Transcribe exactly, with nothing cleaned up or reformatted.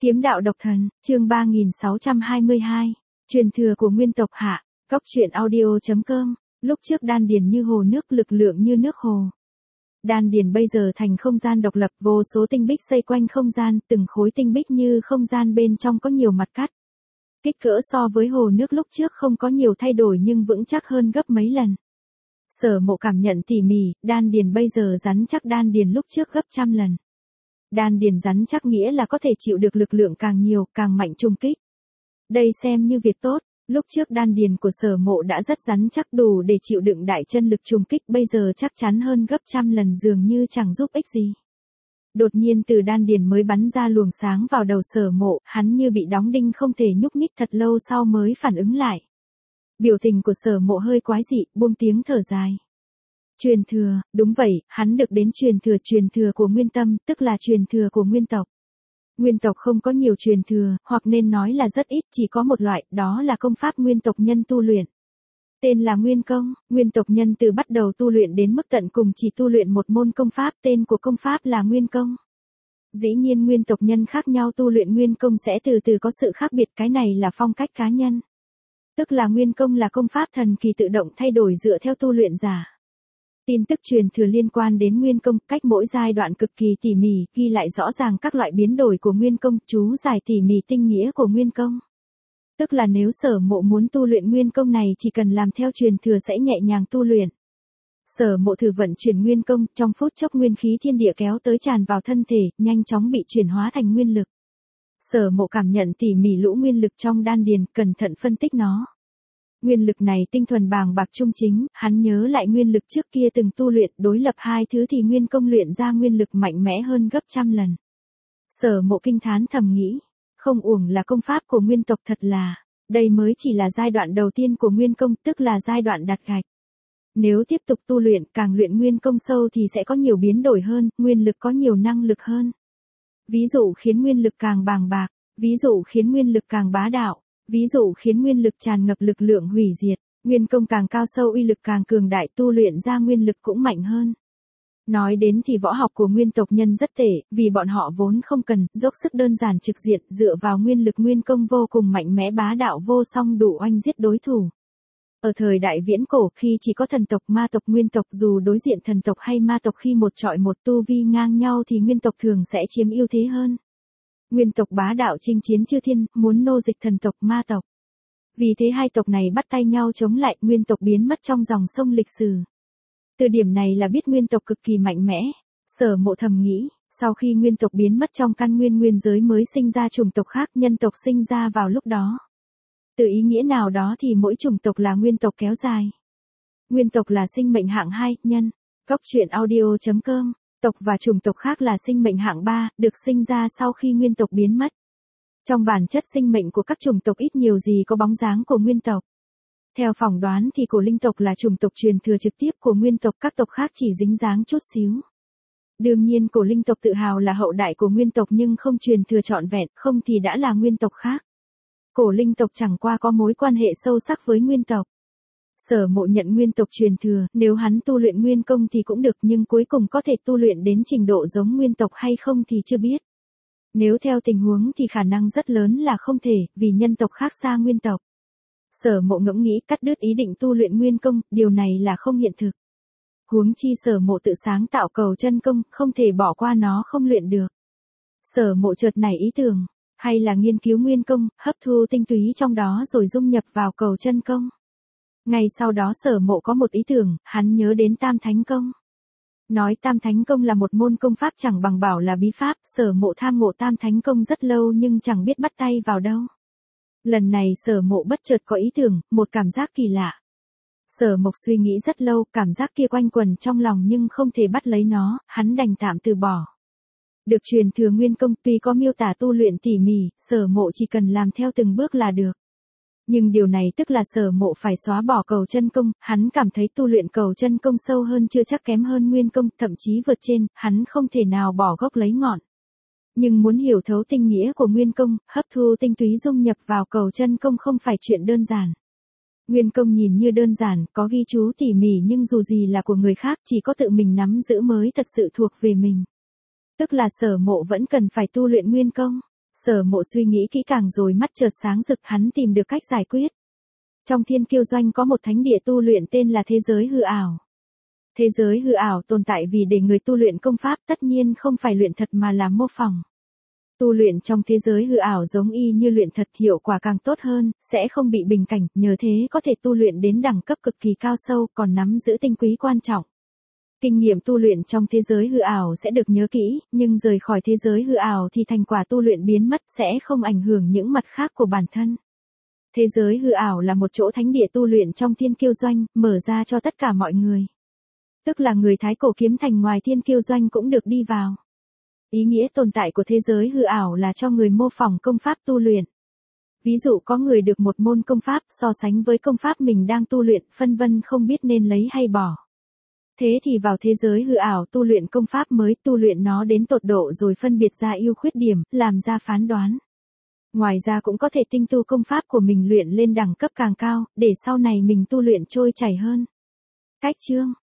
Kiếm đạo độc thần, chương ba nghìn sáu trăm hai mươi hai. Truyền thừa của nguyên tộc hạ, cóc truyện audio.com. Lúc trước đan điền như hồ nước, lực lượng như nước hồ. Đan điền bây giờ thành không gian độc lập, vô số tinh bích xây quanh không gian, từng khối tinh bích như không gian bên trong có nhiều mặt cắt. Kích cỡ so với hồ nước lúc trước không có nhiều thay đổi nhưng vững chắc hơn gấp mấy lần. Sở Mộ cảm nhận tỉ mỉ, đan điền bây giờ rắn chắc đan điền lúc trước gấp trăm lần. Đan điền rắn chắc nghĩa là có thể chịu được lực lượng càng nhiều, càng mạnh trùng kích. Đây xem như việc tốt, lúc trước đan điền của Sở Mộ đã rất rắn chắc đủ để chịu đựng đại chân lực trùng kích, bây giờ chắc chắn hơn gấp trăm lần dường như chẳng giúp ích gì. Đột nhiên từ đan điền mới bắn ra luồng sáng vào đầu Sở Mộ, hắn như bị đóng đinh không thể nhúc nhích, thật lâu sau mới phản ứng lại. Biểu tình của Sở Mộ hơi quái dị, buông tiếng thở dài. Truyền thừa, đúng vậy, hắn được đến truyền thừa truyền thừa của nguyên tâm, tức là truyền thừa của nguyên tộc. Nguyên tộc không có nhiều truyền thừa, hoặc nên nói là rất ít, chỉ có một loại, đó là công pháp nguyên tộc nhân tu luyện. Tên là Nguyên Công, nguyên tộc nhân từ bắt đầu tu luyện đến mức tận cùng chỉ tu luyện một môn công pháp, tên của công pháp là Nguyên Công. Dĩ nhiên nguyên tộc nhân khác nhau tu luyện Nguyên Công sẽ từ từ có sự khác biệt, cái này là phong cách cá nhân. Tức là Nguyên Công là công pháp thần kỳ tự động thay đổi dựa theo tu luyện giả. Tin tức truyền thừa liên quan đến Nguyên Công, cách mỗi giai đoạn cực kỳ tỉ mỉ, ghi lại rõ ràng các loại biến đổi của Nguyên Công, chú giải tỉ mỉ tinh nghĩa của Nguyên Công. Tức là nếu Sở Mộ muốn tu luyện Nguyên Công này chỉ cần làm theo truyền thừa sẽ nhẹ nhàng tu luyện. Sở Mộ thử vận chuyển Nguyên Công, trong phút chốc nguyên khí thiên địa kéo tới tràn vào thân thể, nhanh chóng bị chuyển hóa thành nguyên lực. Sở Mộ cảm nhận tỉ mỉ lũ nguyên lực trong đan điền, cẩn thận phân tích nó. Nguyên lực này tinh thuần bàng bạc trung chính, hắn nhớ lại nguyên lực trước kia từng tu luyện, đối lập hai thứ thì Nguyên Công luyện ra nguyên lực mạnh mẽ hơn gấp trăm lần. Sở Mộ kinh thán thầm nghĩ, không uổng là công pháp của nguyên tộc, thật là, đây mới chỉ là giai đoạn đầu tiên của Nguyên Công, tức là giai đoạn đặt gạch. Nếu tiếp tục tu luyện, càng luyện Nguyên Công sâu thì sẽ có nhiều biến đổi hơn, nguyên lực có nhiều năng lực hơn. Ví dụ khiến nguyên lực càng bàng bạc, ví dụ khiến nguyên lực càng bá đạo. Ví dụ khiến nguyên lực tràn ngập lực lượng hủy diệt, Nguyên Công càng cao sâu uy lực càng cường đại, tu luyện ra nguyên lực cũng mạnh hơn. Nói đến thì võ học của nguyên tộc nhân rất tệ, vì bọn họ vốn không cần, dốc sức đơn giản trực diện, dựa vào nguyên lực Nguyên Công vô cùng mạnh mẽ bá đạo vô song đủ oanh giết đối thủ. Ở thời đại viễn cổ khi chỉ có thần tộc ma tộc nguyên tộc, dù đối diện thần tộc hay ma tộc khi một trọi một tu vi ngang nhau thì nguyên tộc thường sẽ chiếm ưu thế hơn. Nguyên tộc bá đạo chinh chiến chư thiên, muốn nô dịch thần tộc ma tộc. Vì thế hai tộc này bắt tay nhau chống lại, nguyên tộc biến mất trong dòng sông lịch sử. Từ điểm này là biết nguyên tộc cực kỳ mạnh mẽ. Sở Mộ thầm nghĩ, sau khi nguyên tộc biến mất trong căn nguyên nguyên giới mới sinh ra chủng tộc khác, nhân tộc sinh ra vào lúc đó. Từ ý nghĩa nào đó thì mỗi chủng tộc là nguyên tộc kéo dài. Nguyên tộc là sinh mệnh hạng hai, nhân. Cóc truyện audio.com. Tộc và chủng tộc khác là sinh mệnh hạng ba, được sinh ra sau khi nguyên tộc biến mất. Trong bản chất sinh mệnh của các chủng tộc ít nhiều gì có bóng dáng của nguyên tộc. Theo phỏng đoán thì cổ linh tộc là chủng tộc truyền thừa trực tiếp của nguyên tộc, các tộc khác chỉ dính dáng chút xíu. Đương nhiên cổ linh tộc tự hào là hậu đại của nguyên tộc nhưng không truyền thừa trọn vẹn, không thì đã là nguyên tộc khác. Cổ linh tộc chẳng qua có mối quan hệ sâu sắc với nguyên tộc. Sở Mộ nhận nguyên tộc truyền thừa, nếu hắn tu luyện Nguyên Công thì cũng được, nhưng cuối cùng có thể tu luyện đến trình độ giống nguyên tộc hay không thì chưa biết. Nếu theo tình huống thì khả năng rất lớn là không thể, vì nhân tộc khác xa nguyên tộc. Sở Mộ ngẫm nghĩ cắt đứt ý định tu luyện Nguyên Công, điều này là không hiện thực. Huống chi Sở Mộ tự sáng tạo cầu chân công, không thể bỏ qua nó không luyện được. Sở Mộ chợt nảy ý tưởng, hay là nghiên cứu Nguyên Công, hấp thu tinh túy trong đó rồi dung nhập vào cầu chân công. Ngay sau đó Sở Mộ có một ý tưởng, hắn nhớ đến Tam Thánh Công. Nói Tam Thánh Công là một môn công pháp chẳng bằng bảo là bí pháp, Sở Mộ tham ngộ Tam Thánh Công rất lâu nhưng chẳng biết bắt tay vào đâu. Lần này Sở Mộ bất chợt có ý tưởng, một cảm giác kỳ lạ. Sở Mộc suy nghĩ rất lâu, cảm giác kia quanh quẩn trong lòng nhưng không thể bắt lấy nó, hắn đành tạm từ bỏ. Được truyền thừa Nguyên Công tuy có miêu tả tu luyện tỉ mỉ, Sở Mộ chỉ cần làm theo từng bước là được. Nhưng điều này tức là Sở Mộ phải xóa bỏ cầu chân công, hắn cảm thấy tu luyện cầu chân công sâu hơn chưa chắc kém hơn Nguyên Công, thậm chí vượt trên, hắn không thể nào bỏ gốc lấy ngọn. Nhưng muốn hiểu thấu tinh nghĩa của Nguyên Công, hấp thu tinh túy dung nhập vào cầu chân công không phải chuyện đơn giản. Nguyên Công nhìn như đơn giản, có ghi chú tỉ mỉ nhưng dù gì là của người khác, chỉ có tự mình nắm giữ mới thật sự thuộc về mình. Tức là Sở Mộ vẫn cần phải tu luyện Nguyên Công. Sở Mộ suy nghĩ kỹ càng rồi mắt chợt sáng rực, hắn tìm được cách giải quyết. Trong Thiên Kiêu Doanh có một thánh địa tu luyện tên là thế giới hư ảo. Thế giới hư ảo tồn tại vì để người tu luyện công pháp, tất nhiên không phải luyện thật mà là mô phỏng. Tu luyện trong thế giới hư ảo giống y như luyện thật, hiệu quả càng tốt hơn, sẽ không bị bình cảnh, nhờ thế có thể tu luyện đến đẳng cấp cực kỳ cao sâu, còn nắm giữ tinh quý quan trọng. Kinh nghiệm tu luyện trong thế giới hư ảo sẽ được nhớ kỹ, nhưng rời khỏi thế giới hư ảo thì thành quả tu luyện biến mất, sẽ không ảnh hưởng những mặt khác của bản thân. Thế giới hư ảo là một chỗ thánh địa tu luyện trong Thiên Kiêu Doanh, mở ra cho tất cả mọi người. Tức là người Thái Cổ Kiếm Thành ngoài Thiên Kiêu Doanh cũng được đi vào. Ý nghĩa tồn tại của thế giới hư ảo là cho người mô phỏng công pháp tu luyện. Ví dụ có người được một môn công pháp so sánh với công pháp mình đang tu luyện, phân vân không biết nên lấy hay bỏ. Thế thì vào thế giới hư ảo tu luyện công pháp mới, tu luyện nó đến tột độ rồi phân biệt ra ưu khuyết điểm, làm ra phán đoán. Ngoài ra cũng có thể tinh tu công pháp của mình luyện lên đẳng cấp càng cao, để sau này mình tu luyện trôi chảy hơn. Cách chương